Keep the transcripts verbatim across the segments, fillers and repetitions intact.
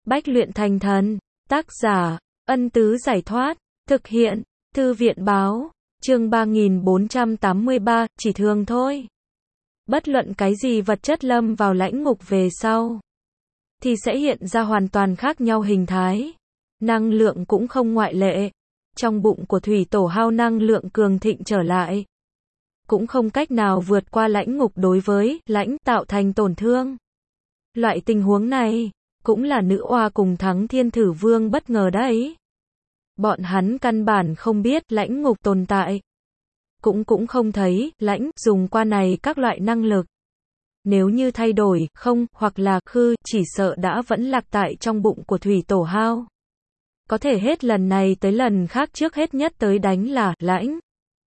Bách luyện thành thần. Tác giả, Ân Tứ Giải Thoát. Thực hiện, Thư viện Báo. Chương ba nghìn bốn trăm tám mươi ba, chỉ thường thôi. Bất luận cái gì vật chất lâm vào lãnh ngục về sau, thì sẽ hiện ra hoàn toàn khác nhau hình thái. Năng lượng cũng không ngoại lệ. Trong bụng của thủy tổ hao năng lượng cường thịnh trở lại, cũng không cách nào vượt qua lãnh ngục đối với lãnh tạo thành tổn thương. Loại tình huống này, cũng là nữ oa cùng Thắng Thiên Thử Vương bất ngờ đấy. Bọn hắn căn bản không biết lãnh ngục tồn tại. Cũng cũng không thấy lãnh dùng qua này các loại năng lực. Nếu như thay đổi, không, hoặc là khư, chỉ sợ đã vẫn lạc tại trong bụng của thủy tổ hao. Có thể hết lần này tới lần khác trước hết nhất tới đánh là lãnh.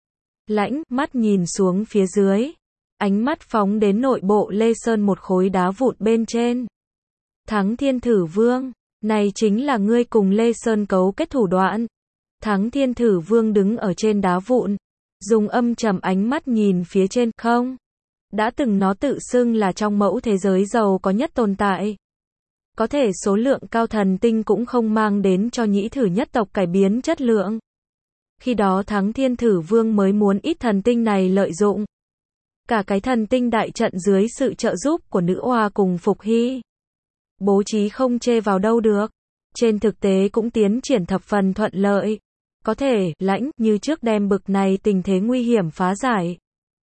Lãnh, mắt nhìn xuống phía dưới. Ánh mắt phóng đến nội bộ Lê Sơn một khối đá vụn bên trên. Thắng Thiên Thử Vương, này chính là ngươi cùng Lê Sơn cấu kết thủ đoạn. Thắng Thiên Thử Vương đứng ở trên đá vụn, dùng âm trầm ánh mắt nhìn phía trên, không. Đã từng nó tự xưng là trong mẫu thế giới giàu có nhất tồn tại. Có thể số lượng cao thần tinh cũng không mang đến cho nhĩ thử nhất tộc cải biến chất lượng. Khi đó Thắng Thiên Thử Vương mới muốn ít thần tinh này lợi dụng. Cả cái thần tinh đại trận dưới sự trợ giúp của nữ oa cùng Phục Hy. Bố trí không chê vào đâu được. Trên thực tế cũng tiến triển thập phần thuận lợi. Có thể, lãnh, như trước đem bực này tình thế nguy hiểm phá giải.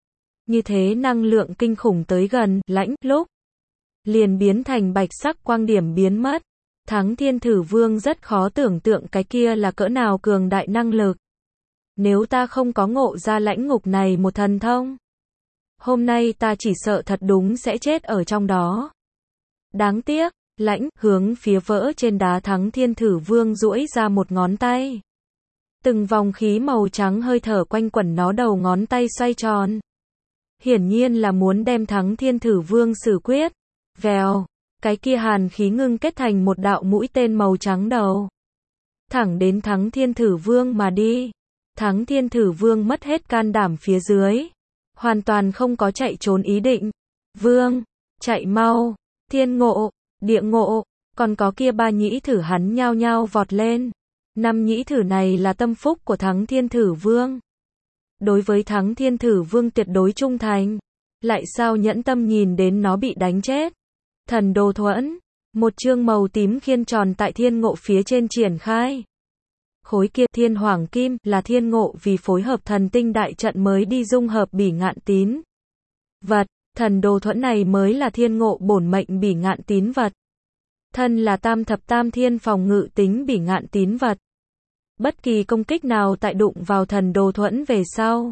Như thế năng lượng kinh khủng tới gần, lãnh, lúc liền biến thành bạch sắc quang điểm biến mất. Thắng Thiên Thử Vương rất khó tưởng tượng cái kia là cỡ nào cường đại năng lực. Nếu ta không có ngộ ra lãnh ngục này một thần thông, hôm nay ta chỉ sợ thật đúng sẽ chết ở trong đó. Đáng tiếc, lãnh, hướng phía vỡ trên đá Thắng Thiên Thử Vương duỗi ra một ngón tay. Từng vòng khí màu trắng hơi thở quanh quẩn nó đầu ngón tay xoay tròn. Hiển nhiên là muốn đem Thắng Thiên Thử Vương xử quyết. Vèo, cái kia hàn khí ngưng kết thành một đạo mũi tên màu trắng đầu. Thẳng đến Thắng Thiên Thử Vương mà đi. Thắng Thiên Thử Vương mất hết can đảm phía dưới. Hoàn toàn không có chạy trốn ý định. Vương, chạy mau, thiên ngộ, địa ngộ, còn có kia ba nhĩ thử hắn nhao nhao vọt lên. Năm nhĩ thử này là tâm phúc của Thắng Thiên Thử Vương. Đối với Thắng Thiên Thử Vương tuyệt đối trung thành. Lại sao nhẫn tâm nhìn đến nó bị đánh chết. Thần đồ thuẫn, một chương màu tím khiên tròn tại thiên ngộ phía trên triển khai. Khối kia thiên hoàng kim là thiên ngộ vì phối hợp thần tinh đại trận mới đi dung hợp bỉ ngạn tín vật. Thần đồ thuẫn này mới là thiên ngộ bổn mệnh bỉ ngạn tín vật. Thân là tam thập tam thiên phòng ngự tính bỉ ngạn tín vật. Bất kỳ công kích nào tại đụng vào thần đồ thuẫn về sau,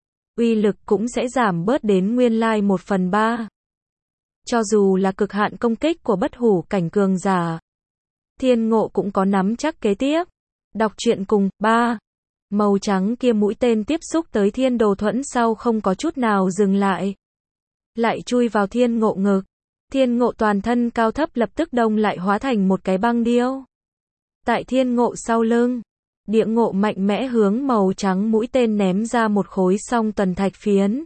uy lực cũng sẽ giảm bớt đến nguyên lai một phần ba. Cho dù là cực hạn công kích của bất hủ cảnh cường giả, thiên ngộ cũng có nắm chắc kế tiếp. Đọc truyện cùng, ba. Màu trắng kia mũi tên tiếp xúc tới thiên đồ thuẫn sau không có chút nào dừng lại. Lại chui vào thiên ngộ ngực. Thiên ngộ toàn thân cao thấp lập tức đông lại hóa thành một cái băng điêu. Tại thiên ngộ sau lưng, địa ngộ mạnh mẽ hướng màu trắng mũi tên ném ra một khối song tuần thạch phiến.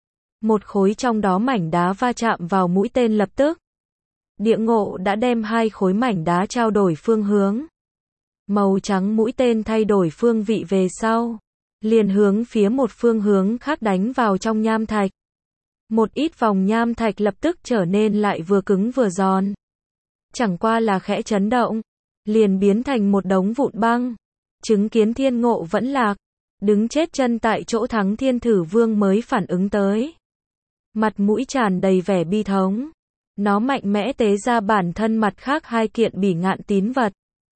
Một khối trong đó mảnh đá va chạm vào mũi tên lập tức. Địa ngộ đã đem hai khối mảnh đá trao đổi phương hướng. Màu trắng mũi tên thay đổi phương vị về sau, liền hướng phía một phương hướng khác đánh vào trong nham thạch. Một ít vòng nham thạch lập tức trở nên lại vừa cứng vừa giòn. Chẳng qua là khẽ chấn động, liền biến thành một đống vụn băng. Chứng kiến thiên ngộ vẫn lạc, đứng chết chân tại chỗ Thắng Thiên Thử Vương mới phản ứng tới. Mặt mũi tràn đầy vẻ bi thống. Nó mạnh mẽ tế ra bản thân mặt khác hai kiện bỉ ngạn tín vật.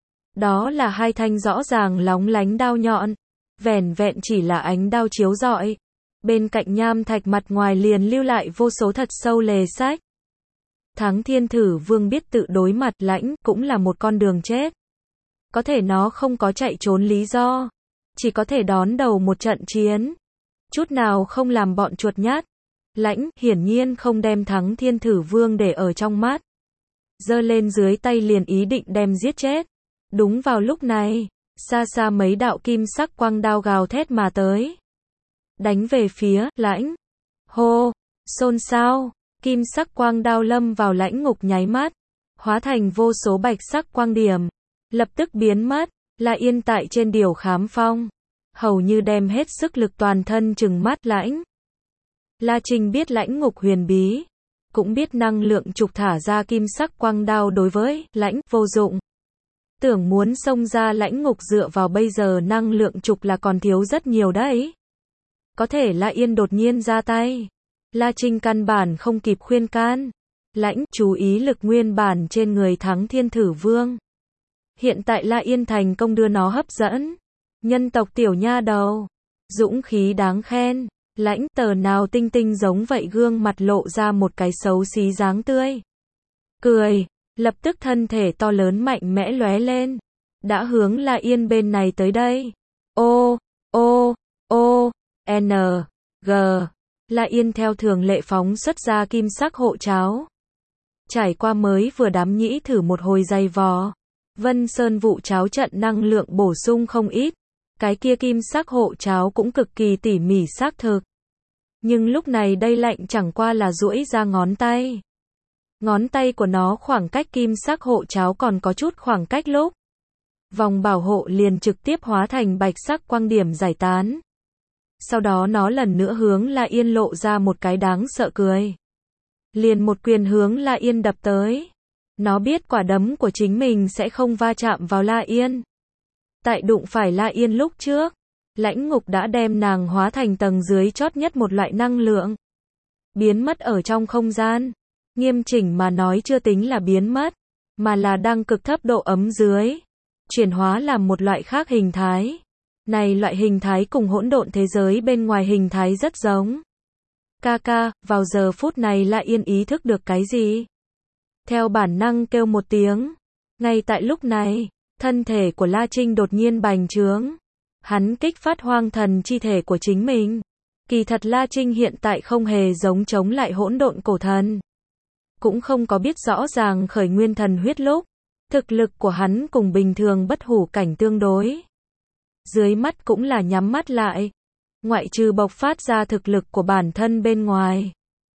Đó là hai thanh rõ ràng lóng lánh đao nhọn. Vẻn vẹn chỉ là ánh đao chiếu rọi. Bên cạnh nham thạch mặt ngoài liền lưu lại vô số thật sâu lề sách. Thắng Thiên Thử Vương biết tự đối mặt lãnh cũng là một con đường chết. Có thể nó không có chạy trốn lý do. Chỉ có thể đón đầu một trận chiến. Chút nào không làm bọn chuột nhát. Lãnh hiển nhiên không đem Thắng Thiên Thử Vương để ở trong mắt. Giơ lên dưới tay liền ý định đem giết chết. Đúng vào lúc này, xa xa mấy đạo kim sắc quang đao gào thét mà tới. Đánh về phía lãnh. Hô, xôn xao, kim sắc quang đao lâm vào lãnh ngục nháy mắt. hóa thành vô số bạch sắc quang điểm, lập tức biến mất. La Yên tại trên điều khám phong, hầu như đem hết sức lực toàn thân trừng mắt lãnh. La Trinh biết lãnh ngục huyền bí, cũng biết năng lượng trục thả ra kim sắc quang đao đối với lãnh vô dụng. Tưởng muốn xông ra lãnh ngục dựa vào bây giờ năng lượng trục là còn thiếu rất nhiều đấy. Có thể La Yên đột nhiên ra tay. La Trinh căn bản không kịp khuyên can. Lãnh chú ý lực nguyên bản trên người Thắng Thiên Thử Vương. Hiện tại La Yên thành công đưa nó hấp dẫn. Nhân tộc tiểu nha đầu. Dũng khí đáng khen. Lãnh tờ nào tinh tinh giống vậy gương mặt lộ ra một cái xấu xí dáng tươi. Cười. Lập tức thân thể to lớn mạnh mẽ lóe lên. Đã hướng La Yên bên này tới đây. Ô, ô, ô, N, G. La Yên theo thường lệ phóng xuất ra kim sắc hộ cháo. Trải qua mới vừa đám nhĩ thử một hồi dày vò. Vân Sơn vụ cháo trận năng lượng bổ sung không ít. Cái kia kim sắc hộ cháo cũng cực kỳ tỉ mỉ xác thực. Nhưng lúc này đây lạnh chẳng qua là duỗi ra ngón tay. Ngón tay của nó khoảng cách kim sắc hộ cháo còn có chút khoảng cách lúc. Vòng bảo hộ liền trực tiếp hóa thành bạch sắc quang điểm giải tán. Sau đó nó lần nữa hướng La Yên lộ ra một cái đáng sợ cười. Liền một quyền hướng La Yên đập tới. Nó biết quả đấm của chính mình sẽ không va chạm vào La Yên. Tại đụng phải La Yên lúc trước, lãnh ngục đã đem nàng hóa thành tầng dưới chót nhất một loại năng lượng. Biến mất ở trong không gian. Nghiêm chỉnh mà nói chưa tính là biến mất, mà là đang cực thấp độ ấm dưới. Chuyển hóa làm một loại khác hình thái. Này loại hình thái cùng hỗn độn thế giới bên ngoài hình thái rất giống. Ca ca, vào giờ phút này La Yên ý thức được cái gì? Theo bản năng kêu một tiếng. Ngay tại lúc này, thân thể của La Trinh đột nhiên bành trướng. Hắn kích phát hoang thần chi thể của chính mình. Kỳ thật La Trinh hiện tại không hề giống chống lại hỗn độn cổ thần. Cũng không có biết rõ ràng khởi nguyên thần huyết lúc. Thực lực của hắn cùng bình thường bất hủ cảnh tương đối. Dưới mắt cũng là nhắm mắt lại. Ngoại trừ bộc phát ra thực lực của bản thân bên ngoài.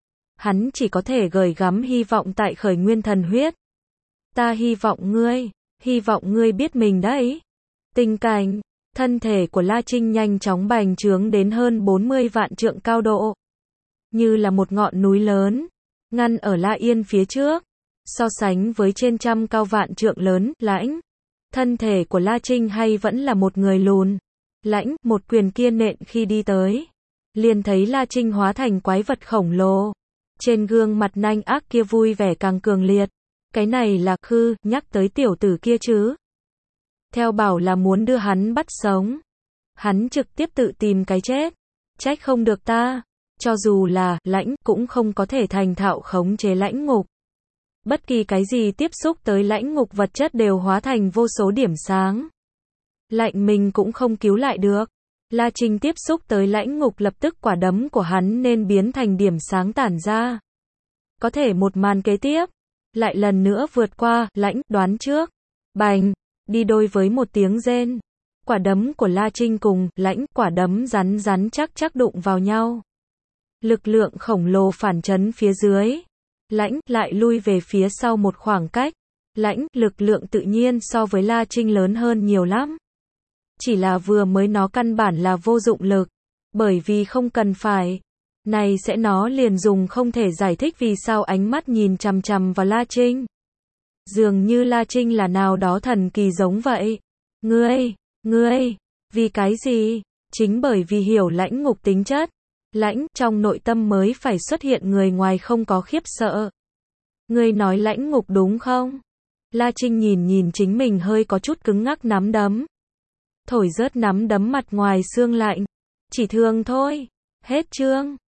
Hắn chỉ có thể gửi gắm hy vọng tại khởi nguyên thần huyết. Ta hy vọng ngươi, hy vọng ngươi biết mình đấy. Tình cảnh, thân thể của La Trinh nhanh chóng bành trướng đến hơn bốn mươi vạn trượng cao độ. Như là một ngọn núi lớn, ngăn ở La Yên phía trước. So sánh với trên trăm cao vạn trượng lớn, lãnh. Thân thể của La Trinh hay vẫn là một người lùn. Lãnh, một quyền kia nện khi đi tới. Liền thấy La Trinh hóa thành quái vật khổng lồ. Trên gương mặt nanh ác kia vui vẻ càng cường liệt. Cái này là khư, nhắc tới tiểu tử kia chứ. Theo bảo là muốn đưa hắn bắt sống. Hắn trực tiếp tự tìm cái chết. Trách không được ta. Cho dù là, lãnh, cũng không có thể thành thạo khống chế lãnh ngục. Bất kỳ cái gì tiếp xúc tới lãnh ngục vật chất đều hóa thành vô số điểm sáng. Lạnh mình cũng không cứu lại được. La Trinh tiếp xúc tới lãnh ngục lập tức quả đấm của hắn nên biến thành điểm sáng tản ra. Có thể một màn kế tiếp. Lại lần nữa vượt qua, lãnh, đoán trước. Bành, đi đôi với một tiếng rên. Quả đấm của La Trinh cùng, lãnh, quả đấm rắn rắn chắc chắc đụng vào nhau. Lực lượng khổng lồ phản chấn phía dưới. Lãnh, lại lui về phía sau một khoảng cách. Lãnh, lực lượng tự nhiên so với La Trinh lớn hơn nhiều lắm. Chỉ là vừa mới nó căn bản là vô dụng lực. Bởi vì không cần phải. Này sẽ nó liền dùng không thể giải thích vì sao ánh mắt nhìn chằm chằm vào La Trinh. Dường như La Trinh là nào đó thần kỳ giống vậy. Ngươi, ngươi, vì cái gì? Chính bởi vì hiểu lãnh ngục tính chất. Lãnh, trong nội tâm mới phải xuất hiện người ngoài không có khiếp sợ. Ngươi nói lãnh ngục đúng không? La Trinh nhìn nhìn chính mình hơi có chút cứng ngắc nắm đấm. Thổi rớt nắm đấm mặt ngoài xương lạnh. Chỉ thường thôi. Hết chương.